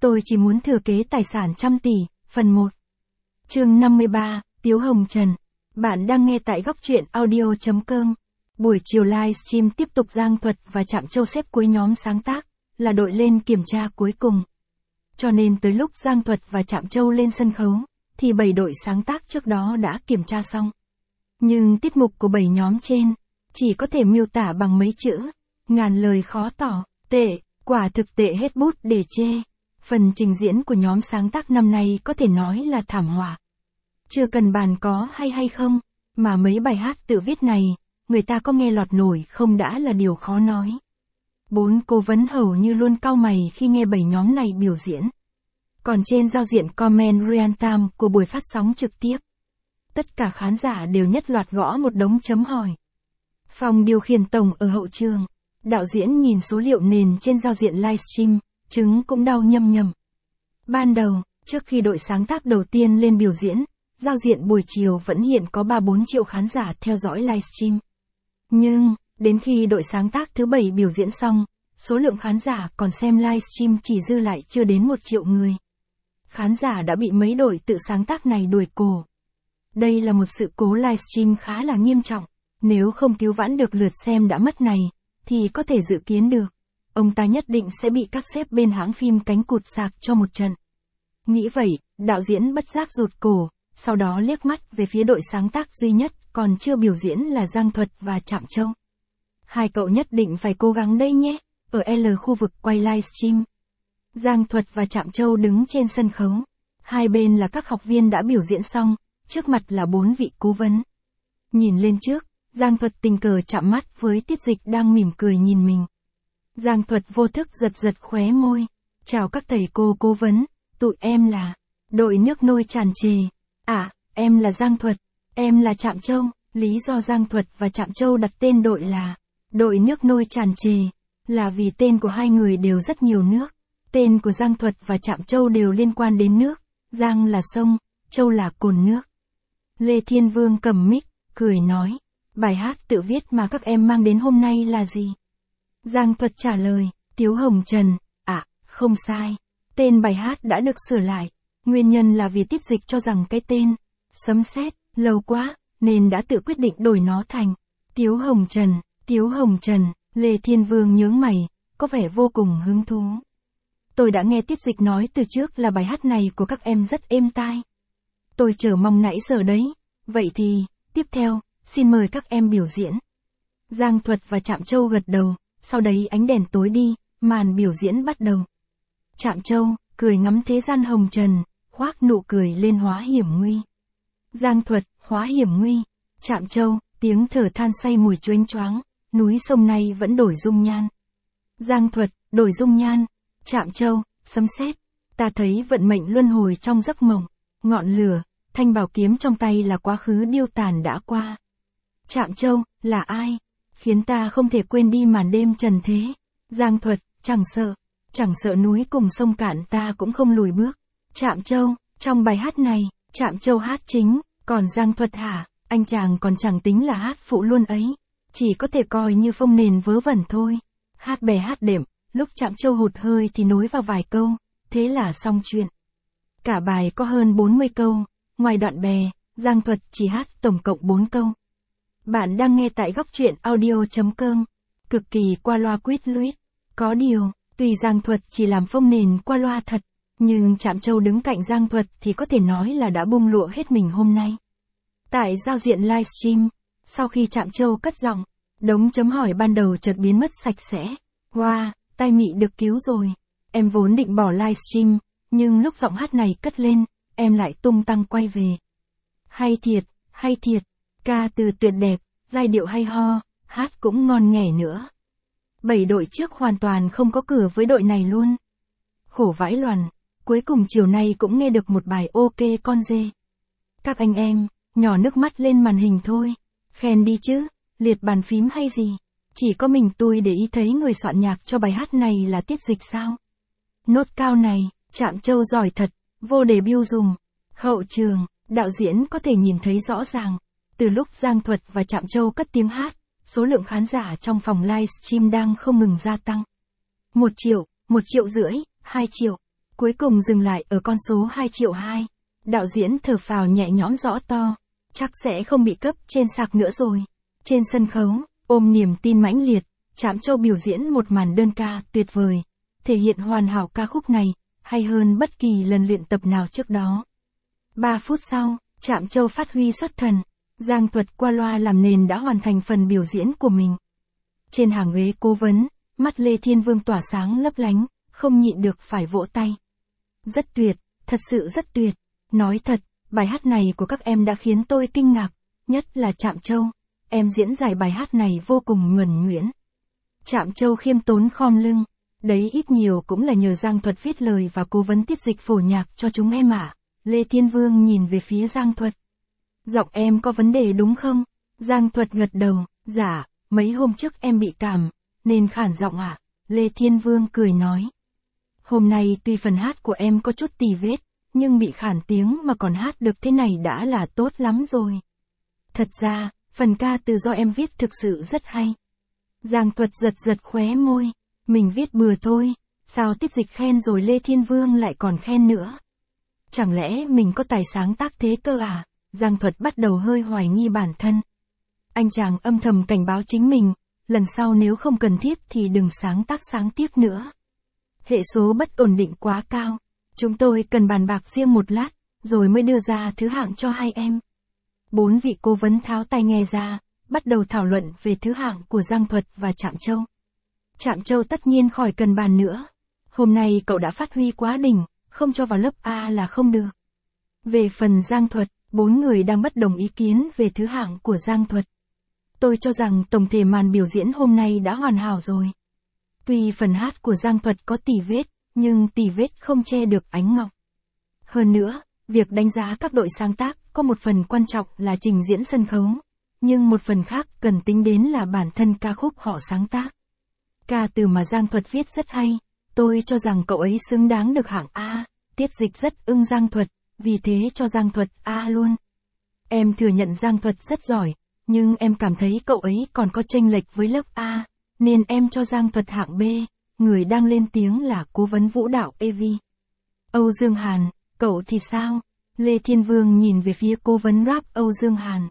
Tôi chỉ muốn thừa kế tài sản trăm tỷ, phần 1. Chương 53, Tiếu Hồng Trần. Bạn đang nghe tại góc truyện audio.com. Buổi chiều livestream tiếp tục Giang Thuật và Trạm Châu xếp cuối nhóm sáng tác, là đội lên kiểm tra cuối cùng. Cho nên tới lúc Giang Thuật và Trạm Châu lên sân khấu, thì 7 đội sáng tác trước đó đã kiểm tra xong. Nhưng tiết mục của 7 nhóm trên, chỉ có thể miêu tả bằng mấy chữ, ngàn lời khó tỏ, tệ, quả thực tệ hết bút để chê. Phần trình diễn của nhóm sáng tác năm nay có thể nói là thảm họa. Chưa cần bàn có hay không, mà mấy bài hát tự viết này, người ta có nghe lọt nổi không đã là điều khó nói. 4 cố vấn hầu như luôn cau mày khi nghe 7 nhóm này biểu diễn. Còn trên giao diện comment real time của buổi phát sóng trực tiếp, tất cả khán giả đều nhất loạt gõ một đống chấm hỏi. Phòng điều khiển tổng ở hậu trường, đạo diễn nhìn số liệu nền trên giao diện livestream, trứng cũng đau nhâm nhầm. Ban đầu, trước khi đội sáng tác đầu tiên lên biểu diễn, giao diện buổi chiều vẫn hiện có 3-4 triệu khán giả theo dõi livestream. Nhưng, đến khi đội sáng tác thứ 7 biểu diễn xong, số lượng khán giả còn xem livestream chỉ dư lại chưa đến 1 triệu người. Khán giả đã bị mấy đội tự sáng tác này đuổi cổ. Đây là một sự cố livestream khá là nghiêm trọng. Nếu không cứu vãn được lượt xem đã mất này, thì có thể dự kiến được, ông ta nhất định sẽ bị các sếp bên hãng phim cánh cụt sạc cho một trận. Nghĩ vậy, đạo diễn bất giác rụt cổ, sau đó liếc mắt về phía đội sáng tác duy nhất còn chưa biểu diễn là Giang Thuật và Trạm Châu. Hai cậu nhất định phải cố gắng đây nhé, ở L khu vực quay livestream. Giang Thuật và Trạm Châu đứng trên sân khấu, hai bên là các học viên đã biểu diễn xong, trước mặt là 4 vị cố vấn. Nhìn lên trước, Giang Thuật tình cờ chạm mắt với Tiết Dịch đang mỉm cười nhìn mình. Giang Thuật vô thức giật khóe môi. Chào các thầy cô cố vấn, tụi em là đội nước nôi tràn trề. À, em là Giang Thuật, em là Trạm Châu. Lý do Giang Thuật và Trạm Châu đặt tên đội là đội nước nôi tràn trề, là vì tên của hai người đều rất nhiều nước. Tên của Giang Thuật và Trạm Châu đều liên quan đến nước, Giang là sông, Châu là cồn nước. Lê Thiên Vương cầm mic, cười nói. Bài hát tự viết mà các em mang đến hôm nay là gì? Giang Thuật trả lời, Tiếu Hồng Trần. À, không sai. Tên bài hát đã được sửa lại. Nguyên nhân là vì Tiết Dịch cho rằng cái tên Sấm Sét lâu quá, nên đã tự quyết định đổi nó thành Tiếu Hồng Trần. Tiếu Hồng Trần. Lê Thiên Vương nhướng mày, có vẻ vô cùng hứng thú. Tôi đã nghe Tiết Dịch nói từ trước là bài hát này của các em rất êm tai. Tôi chờ mong nãy giờ đấy. Vậy thì, tiếp theo, xin mời các em biểu diễn. Giang Thuật và Trạm Châu gật đầu, sau đấy ánh đèn tối đi, màn biểu diễn bắt đầu. Trạm Châu, cười ngắm thế gian hồng trần, khoác nụ cười lên hóa hiểm nguy. Giang Thuật, hóa hiểm nguy. Trạm Châu, tiếng thở than say mùi choáng choáng, núi sông này vẫn đổi dung nhan. Giang Thuật, đổi dung nhan. Trạm Châu, sấm sét. Ta thấy vận mệnh luân hồi trong giấc mộng, ngọn lửa, thanh bảo kiếm trong tay là quá khứ điêu tàn đã qua. Trạm Châu, là ai? Khiến ta không thể quên đi màn đêm trần thế. Giang Thuật, chẳng sợ núi cùng sông cạn ta cũng không lùi bước. Trạm Châu, trong bài hát này, Trạm Châu hát chính, còn Giang Thuật hả, anh chàng còn chẳng tính là hát phụ luôn ấy. Chỉ có thể coi như phông nền vớ vẩn thôi. Hát bè hát đệm, lúc Trạm Châu hụt hơi thì nối vào vài câu, thế là xong chuyện. Cả bài có hơn 40 câu, ngoài đoạn bè, Giang Thuật chỉ hát tổng cộng 4 câu. Bạn đang nghe tại góc truyện audio.com, cực kỳ qua loa quýt luyết. Có điều, tuy Giang Thuật chỉ làm phông nền qua loa thật, nhưng Trạm Châu đứng cạnh Giang Thuật thì có thể nói là đã bung lụa hết mình hôm nay. Tại giao diện livestream, sau khi Trạm Châu cất giọng, đống chấm hỏi ban đầu chợt biến mất sạch sẽ. Wow, tai Mị được cứu rồi. Em vốn định bỏ livestream, nhưng lúc giọng hát này cất lên, em lại tung tăng quay về. Hay thiệt. Ca từ tuyệt đẹp, giai điệu hay ho, hát cũng ngon nghẻ nữa. 7 đội trước hoàn toàn không có cửa với đội này luôn. Khổ vãi loằn, cuối cùng chiều nay cũng nghe được một bài ok con dê. Các anh em, nhỏ nước mắt lên màn hình thôi. Khen đi chứ, liệt bàn phím hay gì. Chỉ có mình tôi để ý thấy người soạn nhạc cho bài hát này là Tiết Dịch sao. Nốt cao này, Trạm Châu giỏi thật, vô đề biêu dùng. Hậu trường, đạo diễn có thể nhìn thấy rõ ràng. Từ lúc Giang Thuật và Trạm Châu cất tiếng hát, số lượng khán giả trong phòng livestream đang không ngừng gia tăng. 1 triệu, 1,5 triệu, 2 triệu. Cuối cùng dừng lại ở con số 2,2 triệu. Đạo diễn thở phào nhẹ nhõm rõ to. Chắc sẽ không bị cấp trên sạc nữa rồi. Trên sân khấu, ôm niềm tin mãnh liệt, Trạm Châu biểu diễn một màn đơn ca tuyệt vời. Thể hiện hoàn hảo ca khúc này, hay hơn bất kỳ lần luyện tập nào trước đó. 3 phút sau, Trạm Châu phát huy xuất thần. Giang Thuật qua loa làm nền đã hoàn thành phần biểu diễn của mình. Trên hàng ghế cố vấn, mắt Lê Thiên Vương tỏa sáng lấp lánh, không nhịn được phải vỗ tay. Rất tuyệt, thật sự rất tuyệt. Nói thật, bài hát này của các em đã khiến tôi kinh ngạc, nhất là Trạm Châu. Em diễn giải bài hát này vô cùng nhuần nhuyễn. Trạm Châu khiêm tốn khom lưng. Đấy ít nhiều cũng là nhờ Giang Thuật viết lời và cố vấn tiết dịch phổ nhạc cho chúng em ạ. Lê Thiên Vương nhìn về phía Giang Thuật. Giọng em có vấn đề đúng không? Giang Thuật gật đầu, dạ, mấy hôm trước em bị cảm, nên khản giọng ạ. Lê Thiên Vương cười nói. Hôm nay tuy phần hát của em có chút tì vết, nhưng bị khản tiếng mà còn hát được thế này đã là tốt lắm rồi. Thật ra, phần ca từ do em viết thực sự rất hay. Giang Thuật giật giật khóe môi. Mình viết bừa thôi, sao tiết dịch khen rồi Lê Thiên Vương lại còn khen nữa? Chẳng lẽ mình có tài sáng tác thế cơ à? Giang Thuật bắt đầu hơi hoài nghi bản thân. Anh chàng âm thầm cảnh báo chính mình, lần sau nếu không cần thiết thì đừng sáng tác sáng tiếc nữa. Hệ số bất ổn định quá cao, chúng tôi cần bàn bạc riêng một lát, rồi mới đưa ra thứ hạng cho hai em. 4 vị cố vấn tháo tai nghe ra, bắt đầu thảo luận về thứ hạng của Giang Thuật và Trạm Châu. Trạm Châu tất nhiên khỏi cần bàn nữa. Hôm nay cậu đã phát huy quá đỉnh, không cho vào lớp A là không được. Về phần Giang Thuật, 4 người đang bất đồng ý kiến về thứ hạng của Giang Thuật. Tôi cho rằng tổng thể màn biểu diễn hôm nay đã hoàn hảo rồi. Tuy phần hát của Giang Thuật có tì vết, nhưng tì vết không che được ánh ngọc. Hơn nữa, việc đánh giá các đội sáng tác có một phần quan trọng là trình diễn sân khấu, nhưng một phần khác cần tính đến là bản thân ca khúc họ sáng tác. Ca từ mà Giang Thuật viết rất hay, tôi cho rằng cậu ấy xứng đáng được hạng A, tiết dịch rất ưng Giang Thuật, vì thế cho Giang Thuật A luôn. Em thừa nhận Giang Thuật rất giỏi, nhưng em cảm thấy cậu ấy còn có chênh lệch với lớp A, nên em cho Giang Thuật hạng B, người đang lên tiếng là cố vấn vũ đạo EV. Âu Dương Hàn, cậu thì sao? Lê Thiên Vương nhìn về phía cố vấn rap Âu Dương Hàn.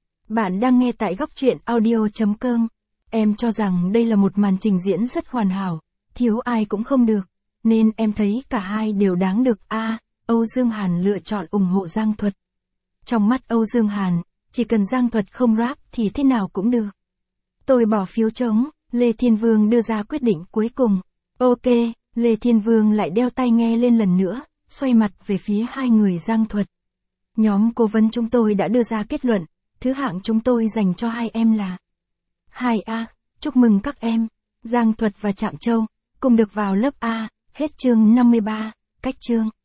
Bạn đang nghe tại góc truyện audio.com. Em cho rằng đây là một màn trình diễn rất hoàn hảo, thiếu ai cũng không được, nên em thấy cả hai đều đáng được A. Âu Dương Hàn lựa chọn ủng hộ Giang Thuật. Trong mắt Âu Dương Hàn, chỉ cần Giang Thuật không rap thì thế nào cũng được. Tôi bỏ phiếu trống, Lê Thiên Vương đưa ra quyết định cuối cùng. Ok, Lê Thiên Vương lại đeo tai nghe lên lần nữa, xoay mặt về phía hai người Giang Thuật. Nhóm cố vấn chúng tôi đã đưa ra kết luận, thứ hạng chúng tôi dành cho hai em là 2A, chúc mừng các em, Giang Thuật và Trạm Châu, cùng được vào lớp A, hết chương 53, cách chương.